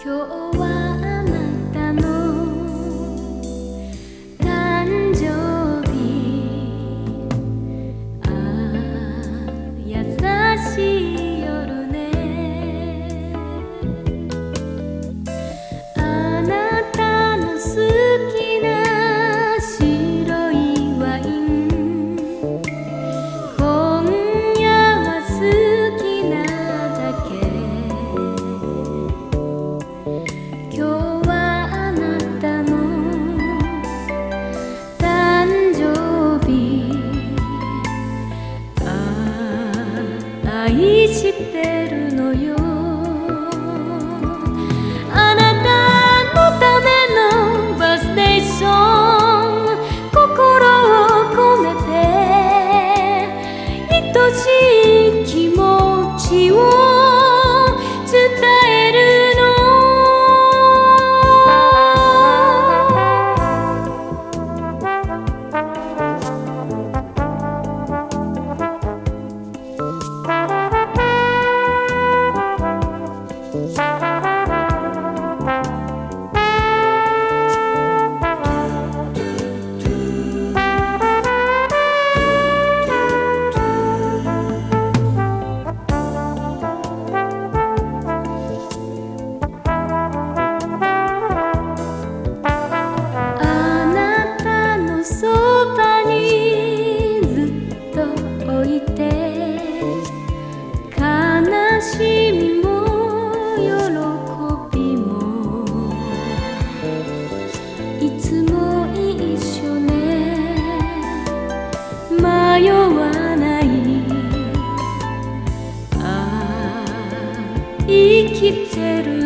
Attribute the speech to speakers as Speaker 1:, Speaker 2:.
Speaker 1: 今日はあなたの誕生日、ああ優しい夜ね。あなたの好きな白いワイン、今夜は好きなだけ。今日はあなたの誕生日、愛してるのよ。あなたのためのバースデーソング、心を込めて愛しい気持ちを伝えるの。悲しみも喜びもいつも一緒ね。迷わない、ああ生きてる